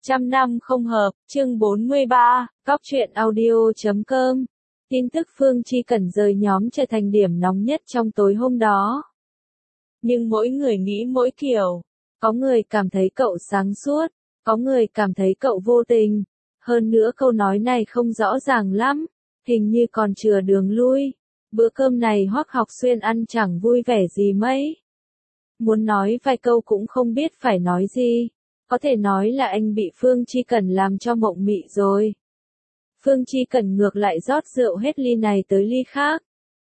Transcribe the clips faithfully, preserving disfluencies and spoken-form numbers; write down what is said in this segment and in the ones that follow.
Trăm năm không hợp, chương bốn mươi ba, Cóc truyện audio chấm com. Tin tức Phương Chi Cẩn rời nhóm trở thành điểm nóng nhất trong tối hôm đó. Nhưng mỗi người nghĩ mỗi kiểu. Có người cảm thấy cậu sáng suốt, có người cảm thấy cậu vô tình. Hơn nữa câu nói này không rõ ràng lắm, hình như còn chừa đường lui. Bữa cơm này Hoắc Học Xuyên ăn chẳng vui vẻ gì mấy. Muốn nói vài câu cũng không biết phải nói gì. Có thể nói là anh bị Phương Chi Cẩn làm cho mộng mị rồi. Phương Chi Cẩn ngược lại rót rượu hết ly này tới ly khác.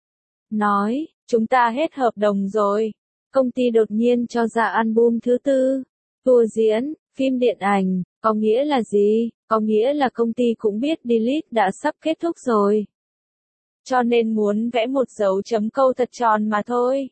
Nói, chúng ta hết hợp đồng rồi. Công ty đột nhiên cho ra album thứ tư. Tour diễn, phim điện ảnh, có nghĩa là gì? Có nghĩa là công ty cũng biết Delete đã sắp kết thúc rồi. Cho nên muốn vẽ một dấu chấm câu thật tròn mà thôi.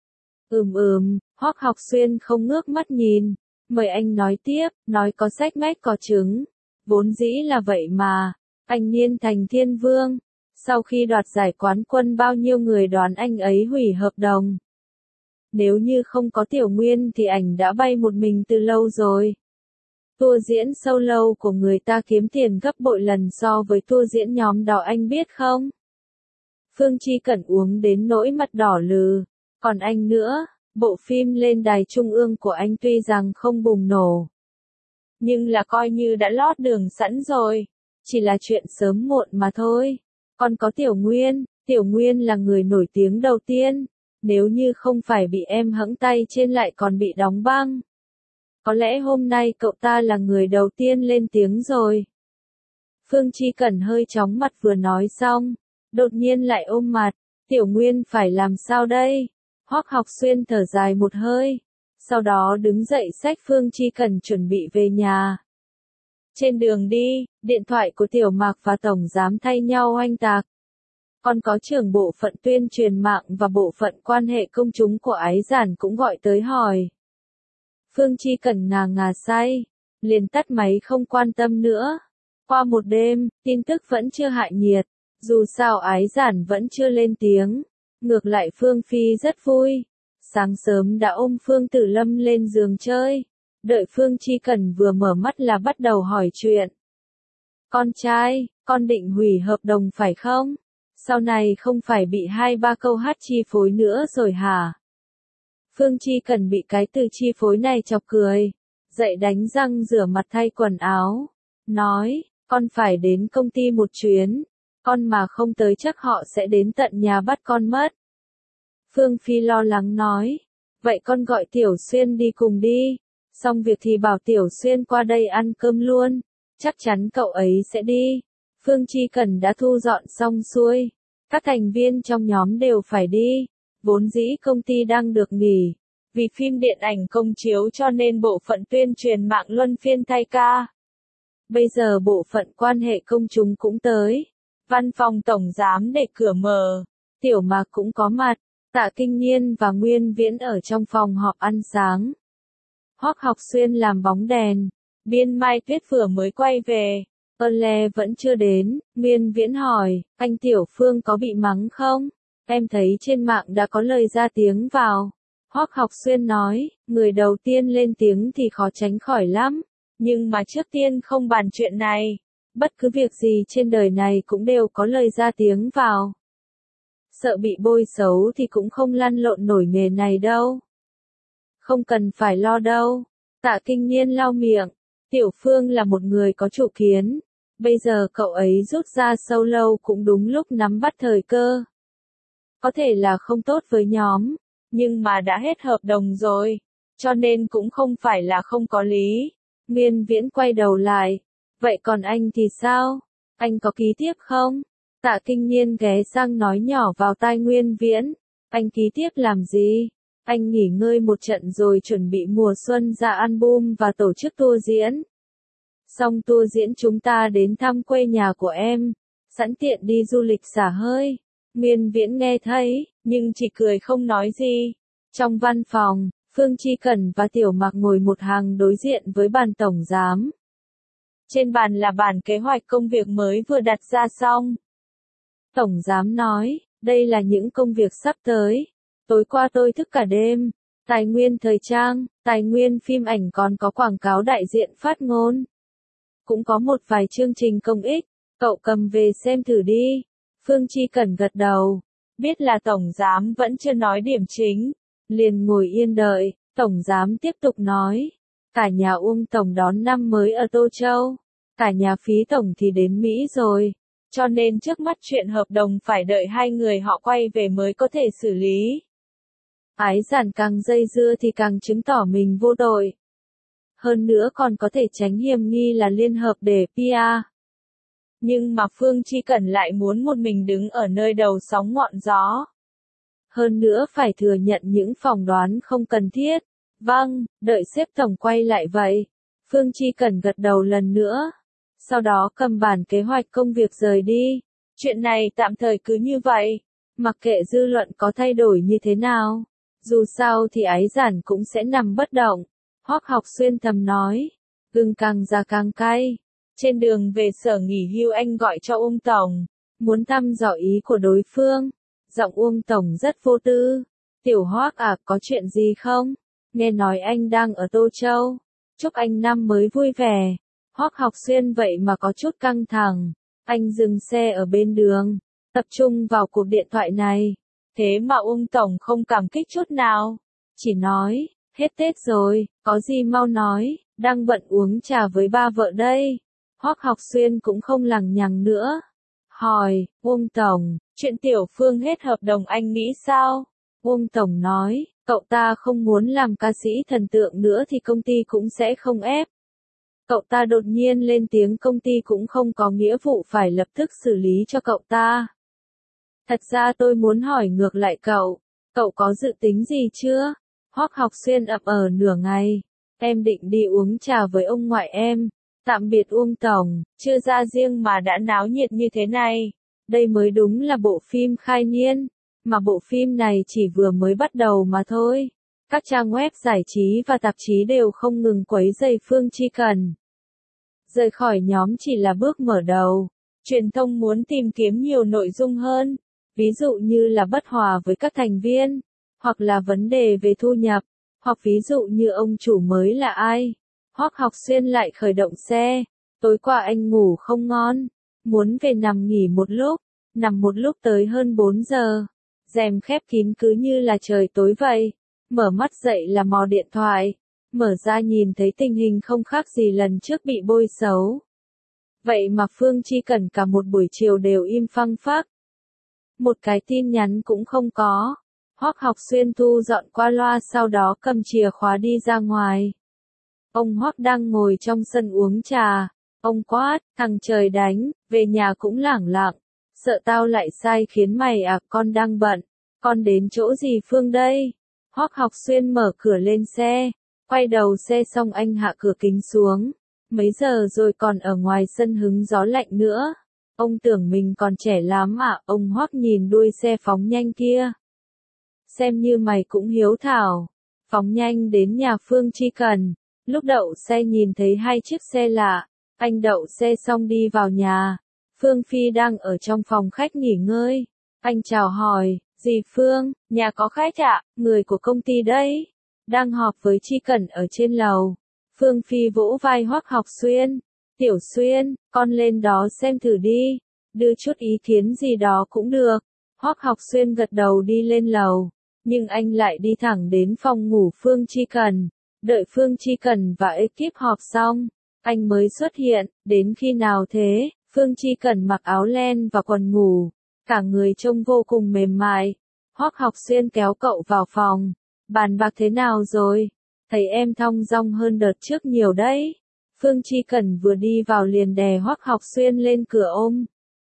Ừm ừm, Hoắc Học Xuyên không ngước mắt nhìn. Mời anh nói tiếp, nói có sách mách có chứng. Vốn dĩ là vậy mà. Anh Niên thành thiên vương. Sau khi đoạt giải quán quân bao nhiêu người đoán anh ấy hủy hợp đồng. Nếu như không có Tiểu Nguyên thì ảnh đã bay một mình từ lâu rồi. Tour diễn solo của người ta kiếm tiền gấp bội lần so với tour diễn nhóm đó anh biết không? Phương Chi Cẩn uống đến nỗi mặt đỏ lừ. Còn anh nữa, bộ phim lên đài trung ương của anh tuy rằng không bùng nổ. Nhưng là coi như đã lót đường sẵn rồi. Chỉ là chuyện sớm muộn mà thôi. Còn có Tiểu Nguyên, Tiểu Nguyên là người nổi tiếng đầu tiên. Nếu như không phải bị em hẫng tay trên lại còn bị đóng băng. Có lẽ hôm nay cậu ta là người đầu tiên lên tiếng rồi. Phương Chi Cẩn hơi chóng mặt vừa nói xong. Đột nhiên lại ôm mặt. Tiểu Nguyên phải làm sao đây? Hoắc Học Xuyên thở dài một hơi. Sau đó đứng dậy xách Phương Chi Cẩn chuẩn bị về nhà. Trên đường đi, điện thoại của Tiểu Mạc và Tổng Giám thay nhau oanh tạc. Còn có trưởng bộ phận tuyên truyền mạng và bộ phận quan hệ công chúng của Ái Giản cũng gọi tới hỏi. Phương Chi Cẩn ngà ngà say, liền tắt máy không quan tâm nữa. Qua một đêm, tin tức vẫn chưa hạ nhiệt, dù sao Ái Giản vẫn chưa lên tiếng. Ngược lại Phương Phi rất vui. Sáng sớm đã ôm Phương Tử Lâm lên giường chơi. Đợi Phương Chi Cẩn vừa mở mắt là bắt đầu hỏi chuyện. Con trai, con định hủy hợp đồng phải không? Sau này không phải bị hai ba câu hát chi phối nữa rồi hả? Phương Chi Cẩn bị cái từ chi phối này chọc cười. Dậy đánh răng rửa mặt thay quần áo. Nói, con phải đến công ty một chuyến. Con mà không tới chắc họ sẽ đến tận nhà bắt con mất. Phương Phi lo lắng nói. Vậy con gọi Tiểu Xuyên đi cùng đi. Xong việc thì bảo Tiểu Xuyên qua đây ăn cơm luôn. Chắc chắn cậu ấy sẽ đi. Phương Chi Cẩn đã thu dọn xong xuôi. Các thành viên trong nhóm đều phải đi. Vốn dĩ công ty đang được nghỉ. Vì phim điện ảnh công chiếu cho nên bộ phận tuyên truyền mạng luân phiên thay ca. Bây giờ bộ phận quan hệ công chúng cũng tới. Văn phòng tổng giám để cửa mở. Tiểu Mạc cũng có mặt. Tạ Kinh Nhiên và Nguyên Viễn ở trong phòng họp ăn sáng. Hoắc Học Xuyên làm bóng đèn. Biên Mai Tuyết vừa mới quay về. Ơn Le vẫn chưa đến. Nguyên Viễn hỏi, anh Tiểu Phương có bị mắng không? Em thấy trên mạng đã có lời ra tiếng vào. Hoắc Học Xuyên nói, người đầu tiên lên tiếng thì khó tránh khỏi lắm. Nhưng mà trước tiên không bàn chuyện này. Bất cứ việc gì trên đời này cũng đều có lời ra tiếng vào. Sợ bị bôi xấu thì cũng không lăn lộn nổi nghề này đâu. Không cần phải lo đâu. Tạ Kinh Nhiên lau miệng. Tiểu Phương là một người có chủ kiến. Bây giờ cậu ấy rút ra solo cũng đúng lúc nắm bắt thời cơ. Có thể là không tốt với nhóm. Nhưng mà đã hết hợp đồng rồi. Cho nên cũng không phải là không có lý. Nguyên Viễn quay đầu lại. Vậy còn anh thì sao? Anh có ký tiếp không? Tạ Kinh Nhiên ghé sang nói nhỏ vào tai Nguyên Viễn. Anh ký tiếp làm gì? Anh nghỉ ngơi một trận rồi chuẩn bị mùa xuân ra album và tổ chức tour diễn. Xong tour diễn chúng ta đến thăm quê nhà của em. Sẵn tiện đi du lịch xả hơi. Nguyên Viễn nghe thấy, nhưng chỉ cười không nói gì. Trong văn phòng, Phương Chi Cẩn và Tiểu Mạc ngồi một hàng đối diện với bàn tổng giám. Trên bàn là bản kế hoạch công việc mới vừa đặt ra xong. Tổng giám nói, đây là những công việc sắp tới. Tối qua tôi thức cả đêm. Tài nguyên thời trang, tài nguyên phim ảnh còn có quảng cáo đại diện phát ngôn. cũng có một vài chương trình công ích, cậu cầm về xem thử đi. Phương Chi Cần gật đầu, biết là tổng giám vẫn chưa nói điểm chính, liền ngồi yên đợi, tổng giám tiếp tục nói, cả nhà Uông tổng đón năm mới ở Tô Châu, cả nhà Phí tổng thì đến Mỹ rồi, cho nên trước mắt chuyện hợp đồng phải đợi hai người họ quay về mới có thể xử lý. Ái Giản càng dây dưa thì càng chứng tỏ mình vô tội. Hơn nữa còn có thể tránh hiểm nghi là liên hợp để pê e. Nhưng mà Phương Chi Cần lại muốn một mình đứng ở nơi đầu sóng ngọn gió. Hơn nữa phải thừa nhận những phỏng đoán không cần thiết. Vâng, đợi sếp tổng quay lại vậy. Phương Chi Cần gật đầu lần nữa. Sau đó cầm bản kế hoạch công việc rời đi. Chuyện này tạm thời cứ như vậy. Mặc kệ dư luận có thay đổi như thế nào. Dù sao thì Ái Giản cũng sẽ nằm bất động. Hoắc Học Xuyên thầm nói. Gừng càng già càng cay. Trên đường về sở nghỉ hưu anh gọi cho Uông tổng. Muốn thăm dò ý của đối phương. Giọng Uông tổng rất vô tư. Tiểu Hoắc à, có chuyện gì không? Nghe nói anh đang ở Tô Châu. Chúc anh năm mới vui vẻ. Hoắc Học Xuyên vậy mà có chút căng thẳng. Anh dừng xe ở bên đường. Tập trung vào cuộc điện thoại này. Thế mà Uông tổng không cảm kích chút nào. Chỉ nói, hết Tết rồi, có gì mau nói, đang bận uống trà với ba vợ đây. Hoắc Học Xuyên cũng không lằng nhằng nữa. Hỏi, Uông tổng, chuyện Tiểu Phương hết hợp đồng anh nghĩ sao? Uông tổng nói, cậu ta không muốn làm ca sĩ thần tượng nữa thì công ty cũng sẽ không ép. Cậu ta đột nhiên lên tiếng công ty cũng không có nghĩa vụ phải lập tức xử lý cho cậu ta. Thật ra tôi muốn hỏi ngược lại cậu, cậu có dự tính gì chưa? Hoắc Học Xuyên ậm ờ nửa ngày, em định đi uống trà với ông ngoại em. Tạm biệt Uông tổng, chưa ra riêng mà đã náo nhiệt như thế này. Đây mới đúng là bộ phim khai niên, mà bộ phim này chỉ vừa mới bắt đầu mà thôi. Các trang web giải trí và tạp chí đều không ngừng quấy rầy Phương Chi Cần. Rời khỏi nhóm chỉ là bước mở đầu. Truyền thông muốn tìm kiếm nhiều nội dung hơn, ví dụ như là bất hòa với các thành viên, hoặc là vấn đề về thu nhập, hoặc ví dụ như ông chủ mới là ai. Hoắc Học Xuyên lại khởi động xe. Tối qua anh ngủ không ngon, muốn về nằm nghỉ một lúc, nằm một lúc tới hơn bốn giờ. Rèm khép kín cứ như là trời tối vậy. Mở mắt dậy là mò điện thoại, mở ra nhìn thấy tình hình không khác gì lần trước bị bôi xấu. Vậy mà Phương Chi Cần cả một buổi chiều đều im phăng phắc. Một cái tin nhắn cũng không có. Hoắc Học Xuyên thu dọn qua loa sau đó cầm chìa khóa đi ra ngoài. Ông Hoắc đang ngồi trong sân uống trà. Ông quát, thằng trời đánh, về nhà cũng lảng lặng. Sợ tao lại sai khiến mày à, con đang bận. Con đến chỗ gì Phương đây? Hoắc Học Xuyên mở cửa lên xe. Quay đầu xe xong anh hạ cửa kính xuống. Mấy giờ rồi còn ở ngoài sân hứng gió lạnh nữa. Ông tưởng mình còn trẻ lắm à, ông Hoắc nhìn đuôi xe phóng nhanh kia. Xem như mày cũng hiếu thảo. Phóng nhanh đến nhà Phương Chi Cần. Lúc đậu xe nhìn thấy hai chiếc xe lạ. Anh đậu xe xong đi vào nhà. Phương Phi đang ở trong phòng khách nghỉ ngơi. Anh chào hỏi, dì Phương, nhà có khách ạ, người của công ty đấy. Đang họp với Chi Cần ở trên lầu. Phương Phi vỗ vai Hoắc Học Xuyên. Tiểu Xuyên, con lên đó xem thử đi. Đưa chút ý kiến gì đó cũng được. Hoắc Học Xuyên gật đầu đi lên lầu. Nhưng anh lại đi thẳng đến phòng ngủ Phương Chi Cần. Đợi Phương Chi Cần và ekip họp xong, anh mới xuất hiện. Đến khi nào thế? Phương Chi Cần mặc áo len và quần ngủ. Cả người trông vô cùng mềm mại. Hoắc Học Xuyên kéo cậu vào phòng. Bàn bạc thế nào rồi? Thấy em thong dong hơn đợt trước nhiều đấy. Phương Chi Cần vừa đi vào liền đè Hoắc Học Xuyên lên cửa ôm.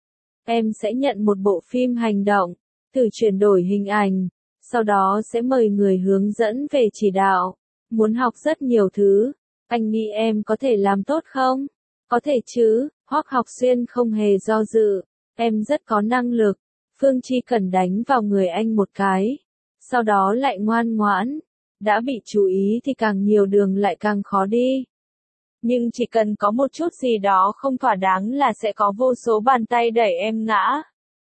Em sẽ nhận một bộ phim hành động, thử chuyển đổi hình ảnh, sau đó sẽ mời người hướng dẫn về chỉ đạo. Muốn học rất nhiều thứ, anh nghĩ em có thể làm tốt không? Có thể chứ, Hoắc Học Xuyên không hề do dự, em rất có năng lực. Phương Chi Cần đánh vào người anh một cái, sau đó lại ngoan ngoãn. Đã bị chú ý thì càng nhiều đường lại càng khó đi. Nhưng chỉ cần có một chút gì đó không thỏa đáng là sẽ có vô số bàn tay đẩy em ngã.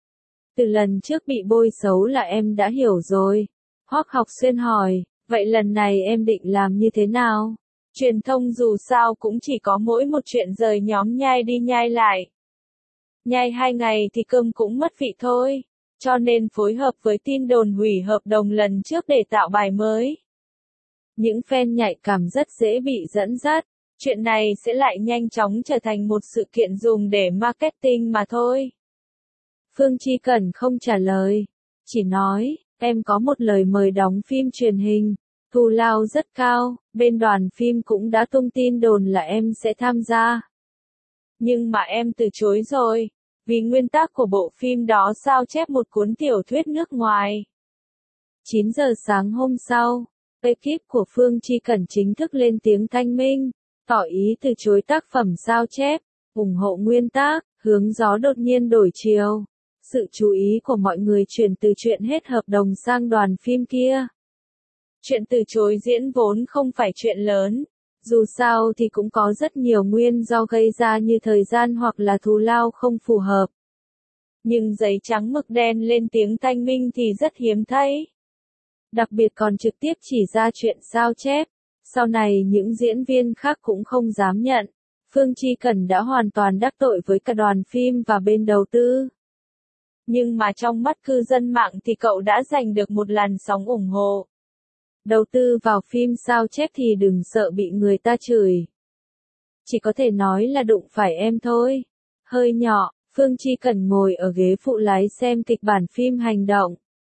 Từ lần trước bị bôi xấu là em đã hiểu rồi. Hoắc Học Xuyên hỏi, vậy lần này em định làm như thế nào? Truyền thông dù sao cũng chỉ có mỗi một chuyện rời nhóm nhai đi nhai lại. Nhai hai ngày thì cơm cũng mất vị thôi, cho nên phối hợp với tin đồn hủy hợp đồng lần trước để tạo bài mới. Những fan nhạy cảm rất dễ bị dẫn dắt, chuyện này sẽ lại nhanh chóng trở thành một sự kiện dùng để marketing mà thôi. Phương Chi Cẩn không trả lời, chỉ nói, em có một lời mời đóng phim truyền hình, thù lao rất cao, bên đoàn phim cũng đã tung tin đồn là em sẽ tham gia. Nhưng mà em từ chối rồi, vì nguyên tắc của bộ phim đó sao chép một cuốn tiểu thuyết nước ngoài. chín giờ sáng hôm sau, ekip của Phương Chi Cẩn chính thức lên tiếng thanh minh, tỏ ý từ chối tác phẩm sao chép, ủng hộ nguyên tác, hướng gió đột nhiên đổi chiều. Sự chú ý của mọi người chuyển từ chuyện hết hợp đồng sang đoàn phim kia. Chuyện từ chối diễn vốn không phải chuyện lớn, dù sao thì cũng có rất nhiều nguyên do gây ra như thời gian hoặc là thù lao không phù hợp. Nhưng giấy trắng mực đen lên tiếng thanh minh thì rất hiếm thấy. Đặc biệt còn trực tiếp chỉ ra chuyện sao chép, sau này những diễn viên khác cũng không dám nhận. Phương Chi Cẩn đã hoàn toàn đắc tội với cả đoàn phim và bên đầu tư. Nhưng mà trong mắt cư dân mạng thì cậu đã giành được một làn sóng ủng hộ. Đầu tư vào phim sao chép thì đừng sợ bị người ta chửi. Chỉ có thể nói là đụng phải em thôi. Hơi nhỏ, Phương Chi Cẩn ngồi ở ghế phụ lái xem kịch bản phim hành động.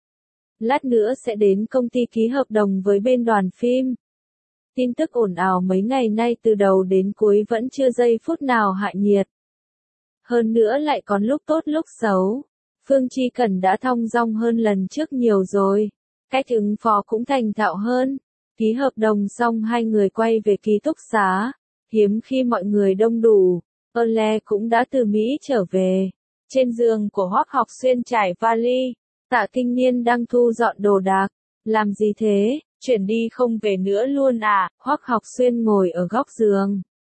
Lát nữa sẽ đến công ty ký hợp đồng với bên đoàn phim. Tin tức ồn ào mấy ngày nay từ đầu đến cuối vẫn chưa giây phút nào hạ nhiệt. Hơn nữa lại còn lúc tốt lúc xấu. Phương Chi Cẩn đã thong dong hơn lần trước nhiều rồi. Cách ứng phó cũng thành thạo hơn. Ký hợp đồng xong hai người quay về ký túc xá. Hiếm khi mọi người đông đủ, Ole cũng đã từ Mỹ trở về. Trên giường của Hoắc Học Xuyên trải vali, Tạ Kinh Niên đang thu dọn đồ đạc. Làm gì thế, chuyển đi không về nữa luôn à? Hoắc Học Xuyên ngồi ở góc giường.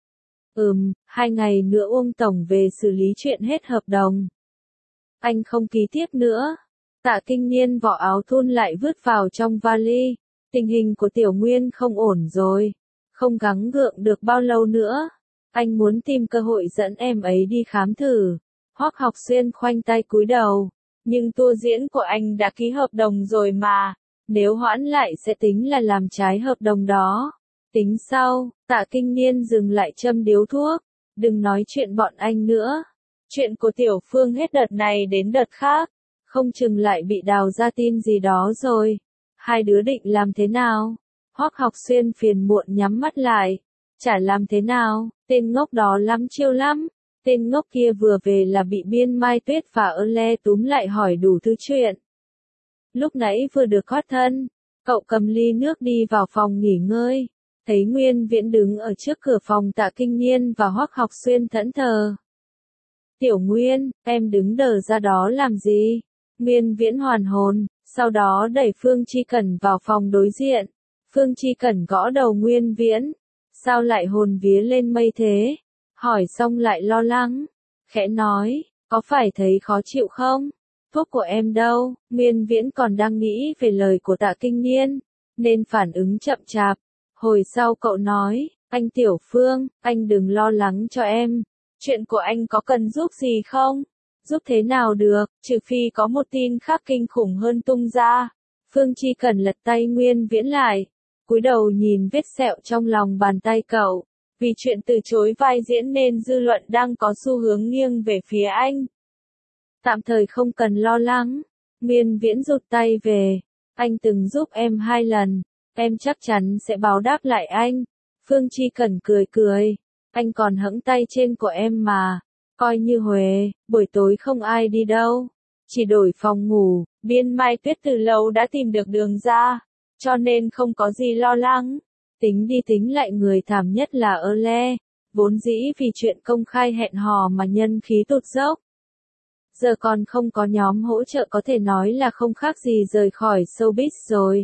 Ừm, hai ngày nữa Uông Tổng về xử lý chuyện hết hợp đồng. Anh không ký tiếp nữa. Tạ Kinh Niên vỏ áo thun lại vứt vào trong vali. Tình hình của Tiểu Nguyên không ổn rồi. Không gắng gượng được bao lâu nữa. Anh muốn tìm cơ hội dẫn em ấy đi khám thử. Hoắc Học Xuyên khoanh tay cúi đầu. Nhưng tour diễn của anh đã ký hợp đồng rồi mà. Nếu hoãn lại sẽ tính là làm trái hợp đồng đó. Tính sau, Tạ Kinh Niên dừng lại châm điếu thuốc. Đừng nói chuyện bọn anh nữa. Chuyện của Tiểu Phương hết đợt này đến đợt khác. Không chừng lại bị đào ra tin gì đó rồi. Hai đứa định làm thế nào? Hoắc Học Xuyên phiền muộn nhắm mắt lại. Chả làm thế nào, tên ngốc đó lắm chiêu lắm. Tên ngốc kia vừa về là bị Biên Mai Tuyết và Ole túm lại hỏi đủ thứ chuyện. Lúc nãy vừa được thoát thân, cậu cầm ly nước đi vào phòng nghỉ ngơi. Thấy Nguyên Viễn đứng ở trước cửa phòng Tạ Kinh Niên và Hoắc Học Xuyên thẫn thờ. Tiểu Nguyên, em đứng đờ ra đó làm gì? Nguyên Viễn hoàn hồn, sau đó đẩy Phương Chi Cẩn vào phòng đối diện. Phương Chi Cẩn gõ đầu Nguyên Viễn. Sao lại hồn vía lên mây thế? Hỏi xong lại lo lắng. Khẽ nói, có phải thấy khó chịu không? Thuốc của em đâu? Nguyên Viễn còn đang nghĩ về lời của Tạ Kinh Niên, nên phản ứng chậm chạp. Hồi sau cậu nói, anh Tiểu Phương, anh đừng lo lắng cho em. Chuyện của anh có cần giúp gì không? Giúp thế nào được, trừ phi có một tin khác kinh khủng hơn tung ra. Phương Chi Cẩn lật tay Nguyên Viễn lại, cúi đầu nhìn vết sẹo trong lòng bàn tay cậu. Vì chuyện từ chối vai diễn nên dư luận đang có xu hướng nghiêng về phía anh. Tạm thời không cần lo lắng. Nguyên Viễn rụt tay về. Anh từng giúp em hai lần. Em chắc chắn sẽ báo đáp lại anh. Phương Chi Cẩn cười cười. Anh còn hẫng tay trên của em mà. Coi như huề, buổi tối không ai đi đâu. Chỉ đổi phòng ngủ, Biên Mai Tuyết từ lâu đã tìm được đường ra. Cho nên không có gì lo lắng. Tính đi tính lại người thảm nhất là Ole. Vốn dĩ vì chuyện công khai hẹn hò mà nhân khí tụt dốc. Giờ còn không có nhóm hỗ trợ có thể nói là không khác gì rời khỏi showbiz rồi.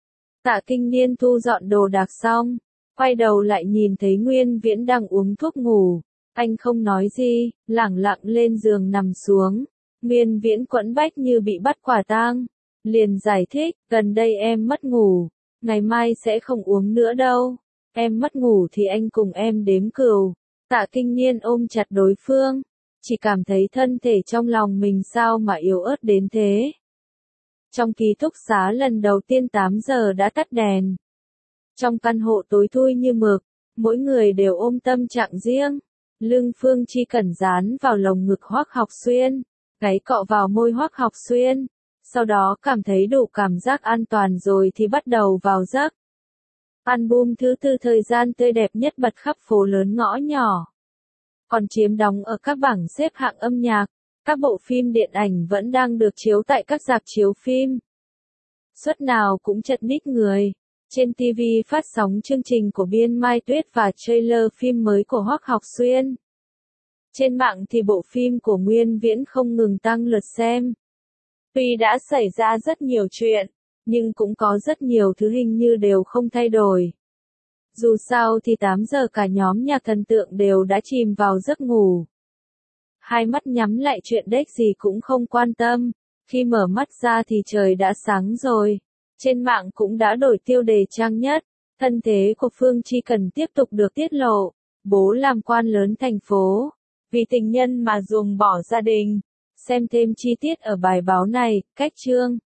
Tạ Kinh Niên thu dọn đồ đạc xong, quay đầu lại nhìn thấy Nguyên Viễn đang uống thuốc ngủ. Anh không nói gì, lẳng lặng lên giường nằm xuống. Nguyên Viễn quẫn bách như bị bắt quả tang. Liền giải thích, gần đây em mất ngủ, ngày mai sẽ không uống nữa đâu. Em mất ngủ thì anh cùng em đếm cừu. Tạ Kinh Niên ôm chặt đối phương, chỉ cảm thấy thân thể trong lòng mình sao mà yếu ớt đến thế. Trong ký túc xá lần đầu tiên tám giờ đã tắt đèn. Trong căn hộ tối thui như mực, mỗi người đều ôm tâm trạng riêng. Lưng Phương Chi Cẩn dán vào lồng ngực Hoắc Học Xuyên, gáy cọ vào môi Hoắc Học Xuyên, sau đó cảm thấy đủ cảm giác an toàn rồi thì bắt đầu vào giấc. Album thứ tư thời gian tươi đẹp nhất bật khắp phố lớn ngõ nhỏ. Còn chiếm đóng ở các bảng xếp hạng âm nhạc, các bộ phim điện ảnh vẫn đang được chiếu tại các rạp chiếu phim. Suất nào cũng chật ních người. Trên ti vi phát sóng chương trình của Biên Mai Tuyết và trailer phim mới của Hoắc Học Xuyên. Trên mạng thì bộ phim của Nguyên Viễn không ngừng tăng lượt xem. Tuy đã xảy ra rất nhiều chuyện, nhưng cũng có rất nhiều thứ hình như đều không thay đổi. Dù sao thì tám giờ cả nhóm nhạc thần tượng đều đã chìm vào giấc ngủ. Hai mắt nhắm lại chuyện đếch gì cũng không quan tâm, khi mở mắt ra thì trời đã sáng rồi. Trên mạng cũng đã đổi tiêu đề trang nhất, thân thế của Phương Chi Cần tiếp tục được tiết lộ, bố làm quan lớn thành phố, vì tình nhân mà ruồng bỏ gia đình. Xem thêm chi tiết ở bài báo này, cách chương.